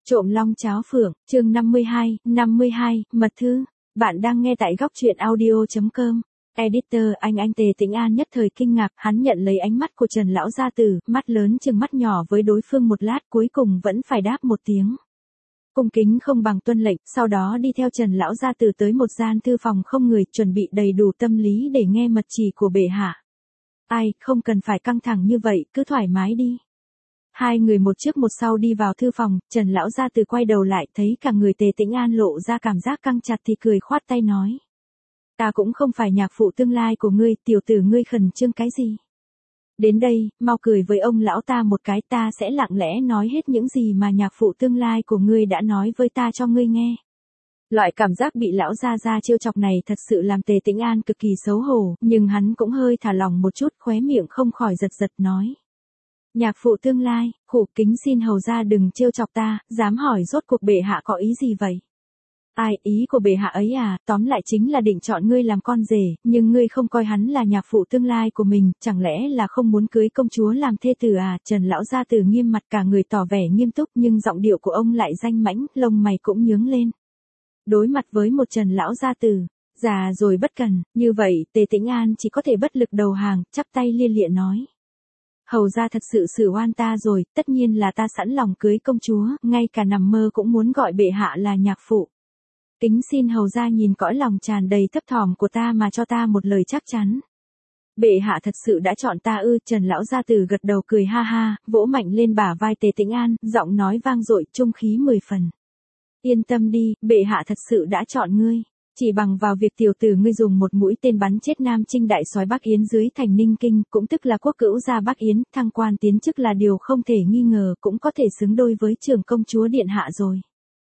Trộm long cháo phượng, chương 52, mật thư. Bạn đang nghe tại góc truyện audio.com. Editor anh Tề Tĩnh An nhất thời kinh ngạc, hắn nhận lấy ánh mắt của Trần lão gia tử, mắt lớn chừng mắt nhỏ với đối phương một lát, cuối cùng vẫn phải đáp một tiếng. Cung kính không bằng tuân lệnh, sau đó đi theo Trần lão gia tử tới một gian thư phòng không người, chuẩn bị đầy đủ tâm lý để nghe mật chỉ của bệ hạ. Ai, không cần phải căng thẳng như vậy, cứ thoải mái đi. Hai người một trước một sau đi vào thư phòng, Trần lão gia tử quay đầu lại, thấy cả người Tề Tĩnh An lộ ra cảm giác căng chặt thì cười khoát tay nói: "Ta cũng không phải nhạc phụ tương lai của ngươi, tiểu tử ngươi khẩn trương cái gì? Đến đây, mau cười với ông lão ta một cái, ta sẽ lặng lẽ nói hết những gì mà nhạc phụ tương lai của ngươi đã nói với ta cho ngươi nghe." Loại cảm giác bị lão gia trêu chọc này thật sự làm Tề Tĩnh An cực kỳ xấu hổ, nhưng hắn cũng hơi thả lỏng một chút, khóe miệng không khỏi giật giật nói: "Nhạc phụ tương lai, khụ kính xin hầu gia đừng trêu chọc ta, dám hỏi rốt cuộc bệ hạ có ý gì vậy?" "Ai, ý của bệ hạ ấy à, tóm lại chính là định chọn ngươi làm con rể, nhưng ngươi không coi hắn là nhạc phụ tương lai của mình, chẳng lẽ là không muốn cưới công chúa làm thê tử à?" Trần lão gia tử nghiêm mặt, cả người tỏ vẻ nghiêm túc, nhưng giọng điệu của ông lại danh mãnh, lông mày cũng nhướng lên. Đối mặt với một Trần lão gia tử già rồi bất cần như vậy, Tề Tĩnh An chỉ có thể bất lực đầu hàng, chắp tay lia lịa nói: "Hầu gia thật sự xử oan ta rồi, tất nhiên là ta sẵn lòng cưới công chúa, ngay cả nằm mơ cũng muốn gọi bệ hạ là nhạc phụ. Kính xin hầu gia nhìn cõi lòng tràn đầy thấp thỏm của ta mà cho ta một lời chắc chắn." "Bệ hạ thật sự đã chọn ta ư?" Trần lão gia tử gật đầu cười ha ha, vỗ mạnh lên bả vai Tề Tĩnh An, giọng nói vang dội, trung khí 10 phần. "Yên tâm đi, bệ hạ thật sự đã chọn ngươi. Chỉ bằng vào việc tiểu tử ngươi dùng một mũi tên bắn chết Nam Trinh đại soái Bắc Yến dưới thành Ninh Kinh, cũng tức là quốc cữu gia Bắc Yến, thăng quan tiến chức là điều không thể nghi ngờ, cũng có thể xứng đôi với trưởng công chúa điện hạ rồi.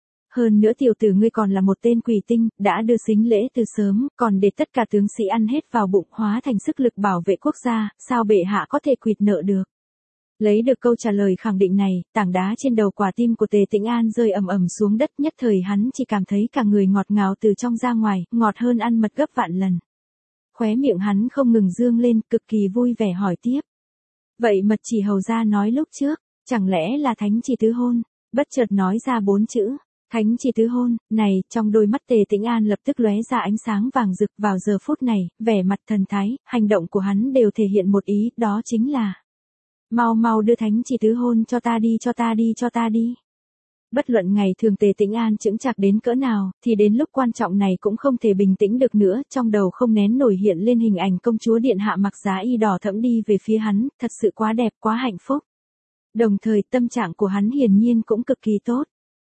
Hơn nữa tiểu tử ngươi còn là một tên quỷ tinh, đã đưa sính lễ từ sớm, còn để tất cả tướng sĩ ăn hết vào bụng, hóa thành sức lực bảo vệ quốc gia, sao bệ hạ có thể quỵt nợ được?" Lấy được câu trả lời khẳng định này, tảng đá trên đầu quả tim của Tề Tĩnh An rơi ầm ầm xuống đất, nhất thời hắn chỉ cảm thấy cả người ngọt ngào từ trong ra ngoài, ngọt hơn ăn mật gấp vạn lần. Khóe miệng hắn không ngừng dương lên, cực kỳ vui vẻ hỏi tiếp: "Vậy mật chỉ hầu gia nói lúc trước, chẳng lẽ là thánh chỉ tứ hôn?" Bất chợt nói ra 4 chữ thánh chỉ tứ hôn, này, trong đôi mắt Tề Tĩnh An lập tức lóe ra ánh sáng vàng rực, vào giờ phút này, vẻ mặt thần thái, hành động của hắn đều thể hiện một ý, đó chính là: "Mau mau đưa thánh chỉ tứ hôn cho ta đi, cho ta đi, cho ta đi." Bất luận ngày thường Tề Tĩnh An chững chạc đến cỡ nào, thì đến lúc quan trọng này cũng không thể bình tĩnh được nữa, trong đầu không nén nổi hiện lên hình ảnh công chúa điện hạ mặc giá y đỏ thẫm đi về phía hắn, thật sự quá đẹp, quá hạnh phúc. Đồng thời tâm trạng của hắn hiển nhiên cũng cực kỳ tốt.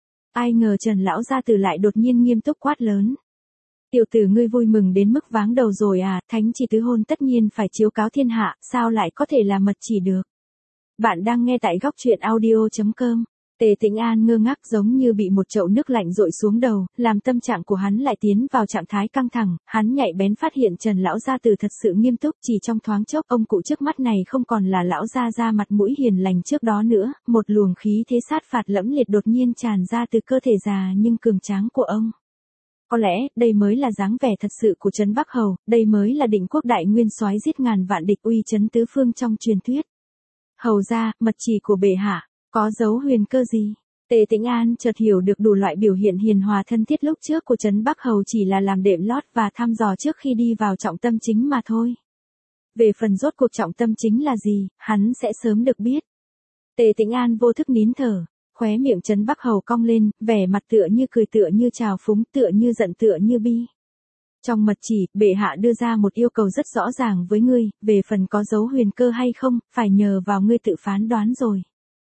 Ai ngờ Trần lão gia tử lại đột nhiên nghiêm túc quát lớn: "Tiểu tử ngươi vui mừng đến mức váng đầu rồi à, thánh chỉ tứ hôn tất nhiên phải chiếu cáo thiên hạ, sao lại có thể là mật chỉ được?" Bạn đang nghe tại góc truyện audio.com. Tề Tĩnh An ngơ ngác giống như bị một chậu nước lạnh dội xuống đầu, làm tâm trạng của hắn lại tiến vào trạng thái căng thẳng, hắn nhạy bén phát hiện Trần lão gia tử thật sự nghiêm túc, chỉ trong thoáng chốc, ông cụ trước mắt này không còn là lão gia mặt mũi hiền lành trước đó nữa, một luồng khí thế sát phạt lẫm liệt đột nhiên tràn ra từ cơ thể già nhưng cường tráng của ông. Có lẽ, đây mới là dáng vẻ thật sự của Trấn Bắc Hầu, đây mới là Định Quốc đại nguyên soái giết ngàn vạn địch uy chấn tứ phương trong truyền thuyết. "Hầu gia, mật chỉ của bệ hạ, có dấu huyền cơ gì?" Tề Tĩnh An chợt hiểu được đủ loại biểu hiện hiền hòa thân thiết lúc trước của Trấn Bắc Hầu chỉ là làm đệm lót và thăm dò trước khi đi vào trọng tâm chính mà thôi. Về phần rốt cuộc trọng tâm chính là gì, hắn sẽ sớm được biết. Tề Tĩnh An vô thức nín thở, khóe miệng Trấn Bắc Hầu cong lên, vẻ mặt tựa như cười, tựa như trào phúng, tựa như giận, tựa như bi. "Trong mật chỉ, bệ hạ đưa ra một yêu cầu rất rõ ràng với ngươi, về phần có dấu huyền cơ hay không, phải nhờ vào ngươi tự phán đoán rồi."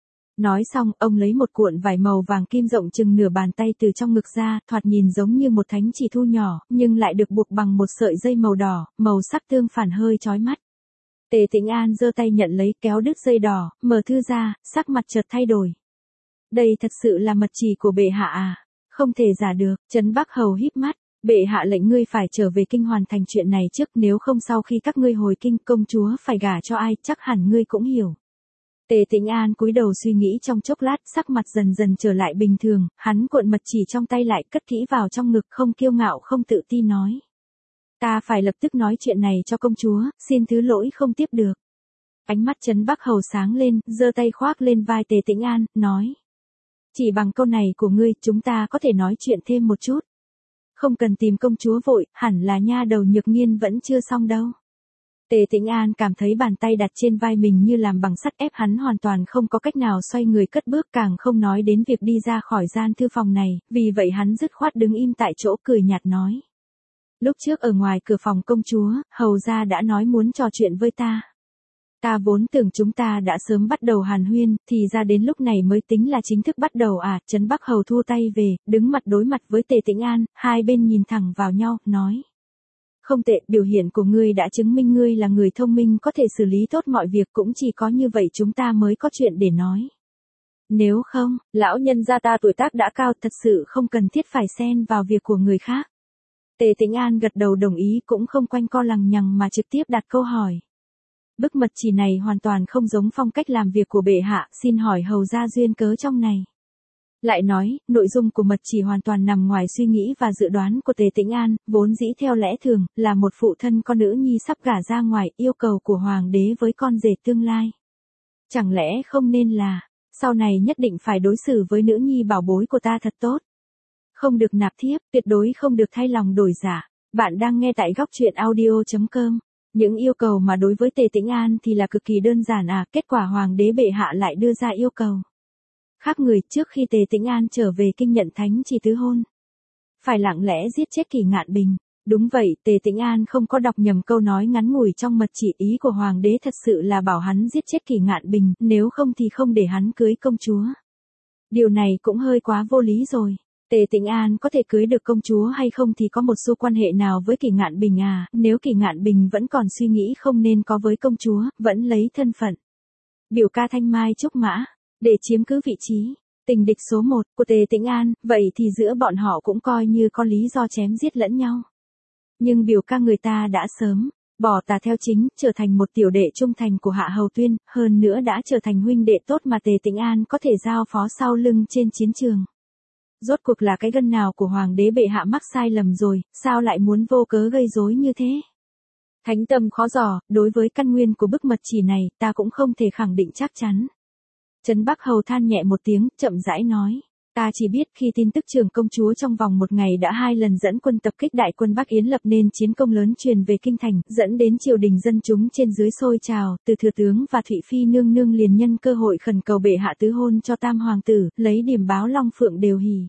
Nói xong, ông lấy một cuộn vải màu vàng kim rộng chừng nửa bàn tay từ trong ngực ra, thoạt nhìn giống như một thánh chỉ thu nhỏ, nhưng lại được buộc bằng một sợi dây màu đỏ, màu sắc tương phản hơi chói mắt. Tề Tĩnh An giơ tay nhận lấy, kéo đứt dây đỏ, mở thư ra, sắc mặt chợt thay đổi. "Đây thật sự là mật chỉ của bệ hạ à? Không thể giả được." Trấn Bắc Hầu híp mắt: "Bệ hạ lệnh ngươi phải trở về kinh hoàn thành chuyện này trước, nếu không sau khi các ngươi hồi kinh, công chúa phải gả cho ai, chắc hẳn ngươi cũng hiểu." Tề Tĩnh An cúi đầu suy nghĩ trong chốc lát, sắc mặt dần dần trở lại bình thường, hắn cuộn mật chỉ trong tay lại, cất kỹ vào trong ngực, không kiêu ngạo không tự ti nói: "Ta phải lập tức nói chuyện này cho công chúa, xin thứ lỗi không tiếp được." Ánh mắt Trấn Bắc Hầu sáng lên, giơ tay khoác lên vai Tề Tĩnh An, nói: Chỉ bằng câu này của ngươi, chúng ta có thể nói chuyện thêm một chút. Không cần tìm công chúa vội, hẳn là nha đầu Nhược Nghiên vẫn chưa xong đâu. Tề Tĩnh An cảm thấy bàn tay đặt trên vai mình như làm bằng sắt ép hắn hoàn toàn không có cách nào xoay người cất bước, càng không nói đến việc đi ra khỏi gian thư phòng này, vì vậy hắn dứt khoát đứng im tại chỗ cười nhạt nói. Lúc trước ở ngoài cửa phòng công chúa, hầu gia đã nói muốn trò chuyện với ta. Ta vốn tưởng chúng ta đã sớm bắt đầu hàn huyên, thì ra đến lúc này mới tính là chính thức bắt đầu à. Trấn Bắc Hầu thua tay về, đứng mặt đối mặt với Tề Tĩnh An, hai bên nhìn thẳng vào nhau, nói. Không tệ, biểu hiện của ngươi đã chứng minh ngươi là người thông minh, có thể xử lý tốt mọi việc, cũng chỉ có như vậy chúng ta mới có chuyện để nói. Nếu không, lão nhân gia ta tuổi tác đã cao, thật sự không cần thiết phải xen vào việc của người khác. Tề Tĩnh An gật đầu đồng ý, cũng không quanh co lằng nhằng mà trực tiếp đặt câu hỏi. Bức mật chỉ này hoàn toàn không giống phong cách làm việc của bệ hạ, xin hỏi hầu gia duyên cớ trong này. Lại nói, nội dung của mật chỉ hoàn toàn nằm ngoài suy nghĩ và dự đoán của Tề Tĩnh An, vốn dĩ theo lẽ thường, là một phụ thân con nữ nhi sắp gả ra ngoài, yêu cầu của hoàng đế với con rể tương lai. Chẳng lẽ không nên là, sau này nhất định phải đối xử với nữ nhi bảo bối của ta thật tốt. Không được nạp thiếp, tuyệt đối không được thay lòng đổi dạ. Bạn đang nghe tại góc truyện audio.com. Những yêu cầu mà đối với Tề Tĩnh An thì là cực kỳ đơn giản à, kết quả hoàng đế bệ hạ lại đưa ra yêu cầu. Khác người, trước khi Tề Tĩnh An trở về kinh nhận thánh chỉ tứ hôn, phải lặng lẽ giết chết Kỷ Ngạn Bình. Đúng vậy, Tề Tĩnh An không có đọc nhầm câu nói ngắn ngủi trong mật chỉ, ý của hoàng đế thật sự là bảo hắn giết chết Kỷ Ngạn Bình, nếu không thì không để hắn cưới công chúa. Điều này cũng hơi quá vô lý rồi. Tề Tĩnh An có thể cưới được công chúa hay không thì có một xu quan hệ nào với Kỷ Ngạn Bình à, nếu Kỷ Ngạn Bình vẫn còn suy nghĩ không nên có với công chúa, vẫn lấy thân phận biểu ca thanh mai trúc mã, để chiếm cứ vị trí tình địch số 1 của Tề Tĩnh An, vậy thì giữa bọn họ cũng coi như có lý do chém giết lẫn nhau. Nhưng biểu ca người ta đã sớm bỏ tà theo chính, trở thành một tiểu đệ trung thành của Hạ Hầu Tuyên, hơn nữa đã trở thành huynh đệ tốt mà Tề Tĩnh An có thể giao phó sau lưng trên chiến trường. Rốt cuộc là cái gân nào của hoàng đế bệ hạ mắc sai lầm rồi, sao lại muốn vô cớ gây rối như thế? Thánh tâm khó dò, đối với căn nguyên của bức mật chỉ này, ta cũng không thể khẳng định chắc chắn. Trấn Bắc Hầu than nhẹ một tiếng, chậm rãi nói. Ta chỉ biết khi tin tức trưởng công chúa trong vòng một ngày đã 2 lần dẫn quân tập kích đại quân Bắc Yến lập nên chiến công lớn truyền về kinh thành, dẫn đến triều đình dân chúng trên dưới sôi trào, từ thừa tướng và Thụy Phi nương nương liền nhân cơ hội khẩn cầu bệ hạ tứ hôn cho tam hoàng tử, lấy điểm báo Long Phượng đều hỉ.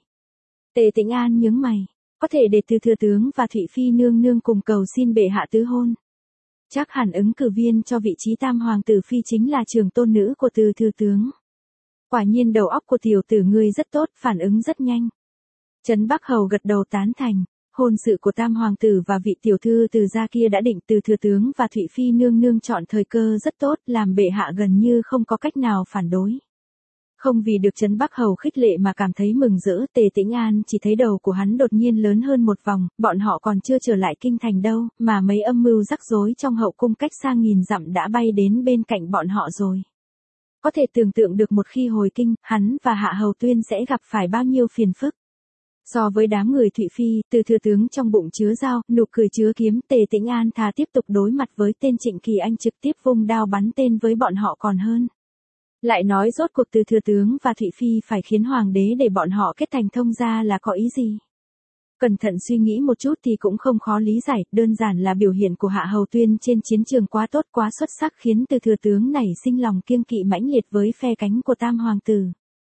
Tề Tĩnh An nhướng mày, có thể để từ thừa tướng và Thụy Phi nương nương cùng cầu xin bệ hạ tứ hôn. Chắc hẳn ứng cử viên cho vị trí tam hoàng tử phi chính là trưởng tôn nữ của từ thừa tướng. Quả nhiên đầu óc của tiểu tử ngươi rất tốt, phản ứng rất nhanh. Trấn Bắc Hầu gật đầu tán thành, hôn sự của tam hoàng tử và vị tiểu thư từ gia kia đã định, từ thừa tướng và Thụy Phi nương nương chọn thời cơ rất tốt, làm bệ hạ gần như không có cách nào phản đối. Không vì được Trấn Bắc Hầu khích lệ mà cảm thấy mừng rỡ, Tề Tĩnh An chỉ thấy đầu của hắn đột nhiên lớn hơn một vòng, bọn họ còn chưa trở lại kinh thành đâu, mà mấy âm mưu rắc rối trong hậu cung cách xa nghìn dặm đã bay đến bên cạnh bọn họ rồi. Có thể tưởng tượng được một khi hồi kinh, hắn và Hạ Hầu Tuyên sẽ gặp phải bao nhiêu phiền phức. So với đám người Thụy Phi, từ thừa tướng trong bụng chứa dao, nụ cười chứa kiếm, Tề Tĩnh An thà tiếp tục đối mặt với tên Trịnh Kỳ Anh trực tiếp vung đao bắn tên với bọn họ còn hơn. Lại nói rốt cuộc từ thừa tướng và Thụy Phi phải khiến hoàng đế để bọn họ kết thành thông gia là có ý gì? Cẩn thận suy nghĩ một chút thì cũng không khó lý giải, đơn giản là biểu hiện của Hạ Hầu Tuyên trên chiến trường quá tốt quá xuất sắc khiến từ thừa tướng này sinh lòng kiêng kỵ mãnh liệt với phe cánh của tam hoàng tử.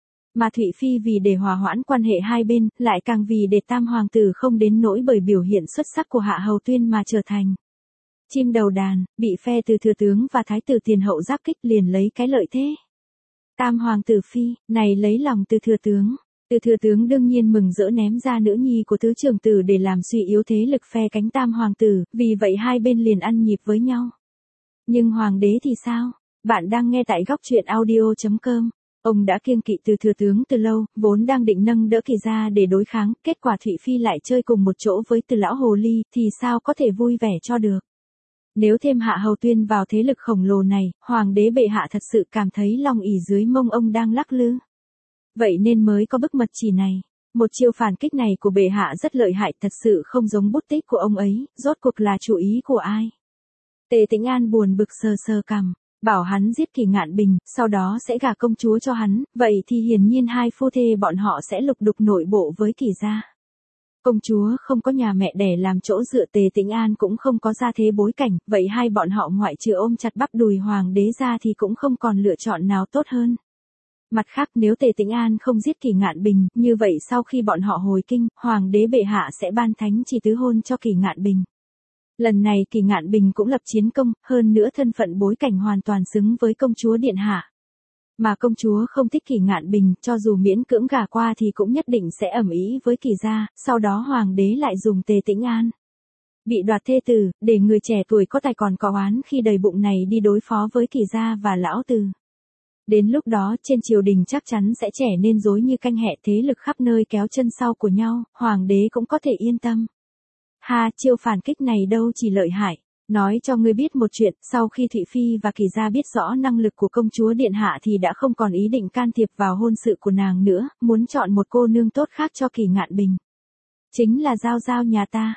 Mà Thụy Phi vì để hòa hoãn quan hệ hai bên, lại càng vì để tam hoàng tử không đến nỗi bởi biểu hiện xuất sắc của Hạ Hầu Tuyên mà trở thành chim đầu đàn, bị phe từ thừa tướng và thái tử tiền hậu giáp kích liền lấy cái lợi thế. Tam hoàng tử Phi, này lấy lòng từ thừa tướng. Từ thừa tướng đương nhiên mừng rỡ ném ra nữ nhi của tứ trưởng tử để làm suy yếu thế lực phe cánh tam hoàng tử, vì vậy hai bên liền ăn nhịp với nhau. Nhưng hoàng đế thì sao? Bạn đang nghe tại góc truyện audio.com. Ông đã kiêng kỵ từ thừa tướng từ lâu, vốn đang định nâng đỡ Kỳ ra để đối kháng, kết quả Thụy Phi lại chơi cùng một chỗ với từ lão hồ ly, thì sao có thể vui vẻ cho được. Nếu thêm Hạ Hầu Tuyên vào thế lực khổng lồ này, hoàng đế bệ hạ thật sự cảm thấy lòng ỷ dưới mông ông đang lắc lư. Vậy nên mới có bức mật chỉ này. Một chiêu phản kích này của bệ hạ rất lợi hại, thật sự không giống bút tích của ông ấy, rốt cuộc là chủ ý của ai. Tề Tĩnh An buồn bực sờ sờ cằm, bảo hắn giết Kỳ Ngạn Bình, sau đó sẽ gả công chúa cho hắn, vậy thì hiển nhiên hai phu thê bọn họ sẽ lục đục nội bộ với Kỳ gia. Công chúa không có nhà mẹ đẻ làm chỗ dựa, Tề Tĩnh An cũng không có gia thế bối cảnh, vậy hai bọn họ ngoại trừ ôm chặt bắp đùi hoàng đế ra thì cũng không còn lựa chọn nào tốt hơn. Mặt khác nếu Tề Tĩnh An không giết Kỳ Ngạn Bình, như vậy sau khi bọn họ hồi kinh, hoàng đế bệ hạ sẽ ban thánh chỉ tứ hôn cho Kỳ Ngạn Bình. Lần này Kỳ Ngạn Bình cũng lập chiến công, hơn nữa thân phận bối cảnh hoàn toàn xứng với công chúa điện hạ. Mà công chúa không thích Kỳ Ngạn Bình, cho dù miễn cưỡng gả qua thì cũng nhất định sẽ ầm ĩ với Kỳ gia, sau đó hoàng đế lại dùng Tề Tĩnh An bị đoạt thê tử, để người trẻ tuổi có tài còn có oán khi đầy bụng này đi đối phó với Kỳ gia và lão Từ. Đến lúc đó trên triều đình chắc chắn sẽ trở nên rối như canh hẹ, thế lực khắp nơi kéo chân sau của nhau, hoàng đế cũng có thể yên tâm. Ha, chiêu phản kích này đâu chỉ lợi hại. Nói cho ngươi biết một chuyện, sau khi Thụy Phi và Kỳ gia biết rõ năng lực của công chúa điện hạ thì đã không còn ý định can thiệp vào hôn sự của nàng nữa, muốn chọn một cô nương tốt khác cho Kỳ Ngạn Bình. Chính là Giao Giao nhà ta.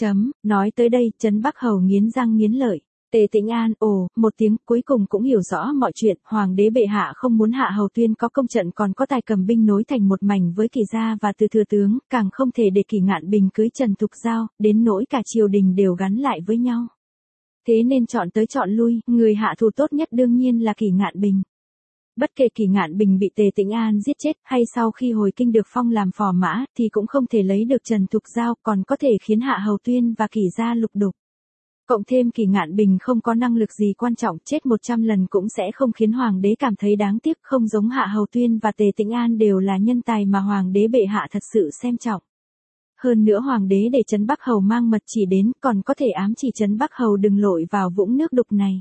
Nói tới đây, Trấn Bắc Hầu nghiến răng nghiến lợi. Tề Tĩnh An một tiếng cuối cùng cũng hiểu rõ mọi chuyện, hoàng đế bệ hạ không muốn Hạ Hầu Tuyên có công trận còn có tài cầm binh nối thành một mảnh với Kỳ gia và Từ thừa tướng, càng không thể để Kỳ Ngạn Bình cưới Trần Thục Giao, đến nỗi cả triều đình đều gắn lại với nhau. Thế nên chọn tới chọn lui, người hạ thủ tốt nhất đương nhiên là Kỳ Ngạn Bình. Bất kể Kỳ Ngạn Bình bị Tề Tĩnh An giết chết hay sau khi hồi kinh được phong làm phò mã thì cũng không thể lấy được Trần Thục Giao, còn có thể khiến Hạ Hầu Tuyên và Kỳ gia lục đục. Cộng thêm Kỳ Ngạn Bình không có năng lực gì quan trọng, chết 100 lần cũng sẽ không khiến hoàng đế cảm thấy đáng tiếc, không giống Hạ Hầu Tuyên và Tề Tĩnh An đều là nhân tài mà hoàng đế bệ hạ thật sự xem trọng. Hơn nữa hoàng đế để Trấn Bắc Hầu mang mật chỉ đến, còn có thể ám chỉ Trấn Bắc Hầu đừng lội vào vũng nước đục này.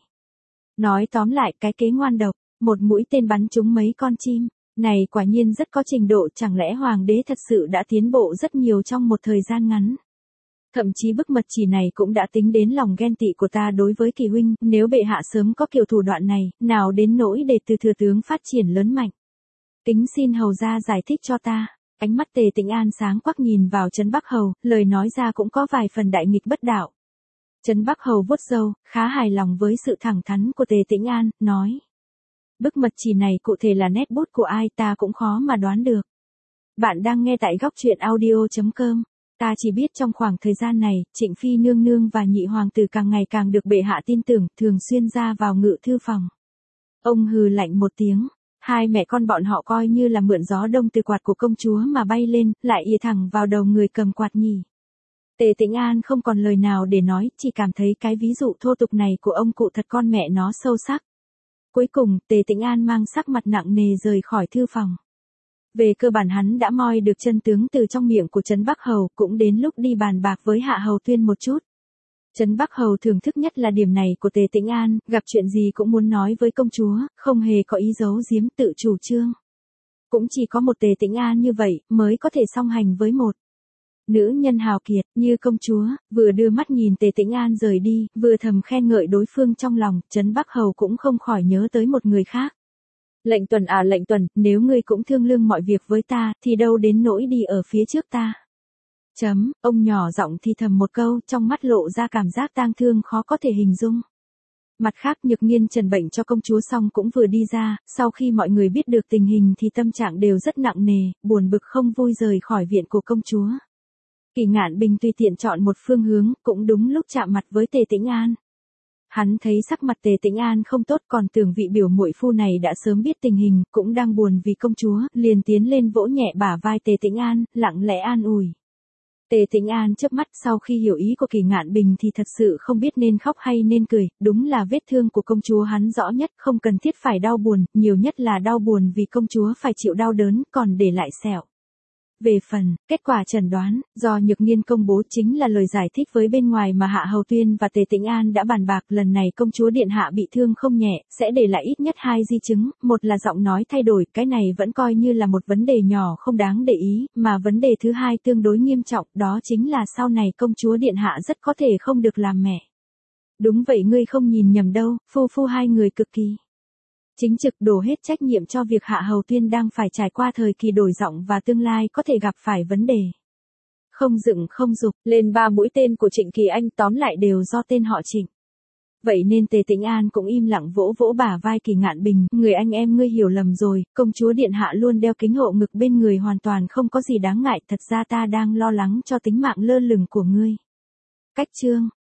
Nói tóm lại, cái kế ngoan độc, một mũi tên bắn trúng mấy con chim, này quả nhiên rất có trình độ, chẳng lẽ hoàng đế thật sự đã tiến bộ rất nhiều trong một thời gian ngắn. Thậm chí bức mật chỉ này cũng đã tính đến lòng ghen tị của ta đối với Kỳ huynh, nếu bệ hạ sớm có kiểu thủ đoạn này, nào đến nỗi để Từ thừa tướng phát triển lớn mạnh. Kính xin hầu gia giải thích cho ta. Ánh mắt Tề Tĩnh An sáng quắc nhìn vào Trấn Bắc Hầu, lời nói ra cũng có vài phần đại nghịch bất đạo. Trấn Bắc Hầu vuốt râu, khá hài lòng với sự thẳng thắn của Tề Tĩnh An, nói. Bức mật chỉ này cụ thể là nét bút của ai ta cũng khó mà đoán được. Bạn đang nghe tại góc truyện audio.com. Ta chỉ biết trong khoảng thời gian này, Trịnh Phi nương nương và nhị hoàng tử càng ngày càng được bệ hạ tin tưởng, thường xuyên ra vào ngự thư phòng. Ông hừ lạnh một tiếng. Hai mẹ con bọn họ coi như là mượn gió đông từ quạt của công chúa mà bay lên, lại ìa thẳng vào đầu người cầm quạt nhỉ. Tề Tĩnh An không còn lời nào để nói, chỉ cảm thấy cái ví dụ thô tục này của ông cụ thật con mẹ nó sâu sắc. Cuối cùng, Tề Tĩnh An mang sắc mặt nặng nề rời khỏi thư phòng. Về cơ bản hắn đã moi được chân tướng từ trong miệng của Trấn Bắc Hầu, cũng đến lúc đi bàn bạc với Hạ Hầu Tuyên một chút. Trấn Bắc Hầu thưởng thức nhất là điểm này của Tề Tĩnh An, gặp chuyện gì cũng muốn nói với công chúa, không hề có ý giấu giếm, tự chủ trương. Cũng chỉ có một Tề Tĩnh An như vậy, mới có thể song hành với một nữ nhân hào kiệt như công chúa, vừa đưa mắt nhìn Tề Tĩnh An rời đi, vừa thầm khen ngợi đối phương trong lòng, Trấn Bắc Hầu cũng không khỏi nhớ tới một người khác. Lệnh Tuần à Lệnh Tuần, nếu ngươi cũng thương lương mọi việc với ta, thì đâu đến nỗi đi ở phía trước ta. Ông nhỏ giọng thì thầm một câu, trong mắt lộ ra cảm giác tang thương khó có thể hình dung. Mặt khác Nhược Nghiên trần bệnh cho công chúa xong cũng vừa đi ra, sau khi mọi người biết được tình hình thì tâm trạng đều rất nặng nề, buồn bực không vui rời khỏi viện của công chúa. Kỳ Ngạn Bình tùy tiện chọn một phương hướng, cũng đúng lúc chạm mặt với Tề Tĩnh An. Hắn thấy sắc mặt Tề Tĩnh An không tốt, còn tưởng vị biểu muội phu này đã sớm biết tình hình, cũng đang buồn vì công chúa, liền tiến lên vỗ nhẹ bả vai Tề Tĩnh An, lặng lẽ an ủi. Tề Tĩnh An chớp mắt, sau khi hiểu ý của Kỳ Ngạn Bình thì thật sự không biết nên khóc hay nên cười, đúng là vết thương của công chúa hắn rõ nhất, không cần thiết phải đau buồn, nhiều nhất là đau buồn vì công chúa phải chịu đau đớn, còn để lại sẹo. Về phần kết quả chẩn đoán, do Nhược Nghiên công bố chính là lời giải thích với bên ngoài mà Hạ Hầu Tuyên và Tề Tĩnh An đã bàn bạc, lần này công chúa điện hạ bị thương không nhẹ, sẽ để lại ít nhất 2 di chứng, một là giọng nói thay đổi, cái này vẫn coi như là một vấn đề nhỏ không đáng để ý, mà vấn đề thứ hai tương đối nghiêm trọng, đó chính là sau này công chúa điện hạ rất có thể không được làm mẹ. Đúng vậy, ngươi không nhìn nhầm đâu, phu hai người cực kỳ chính trực, đổ hết trách nhiệm cho việc Hạ Hầu Tuyên đang phải trải qua thời kỳ đổi giọng và tương lai có thể gặp phải vấn đề. Không dựng không dục, lên 3 mũi tên của Trịnh Kỳ Anh tóm lại đều do tên họ Trịnh. Vậy nên Tề Tĩnh An cũng im lặng vỗ vỗ bả vai Kỳ Ngạn Bình, người anh em ngươi hiểu lầm rồi, công chúa điện hạ luôn đeo kính hộ ngực bên người hoàn toàn không có gì đáng ngại, thật ra ta đang lo lắng cho tính mạng lơ lửng của ngươi. Cách chương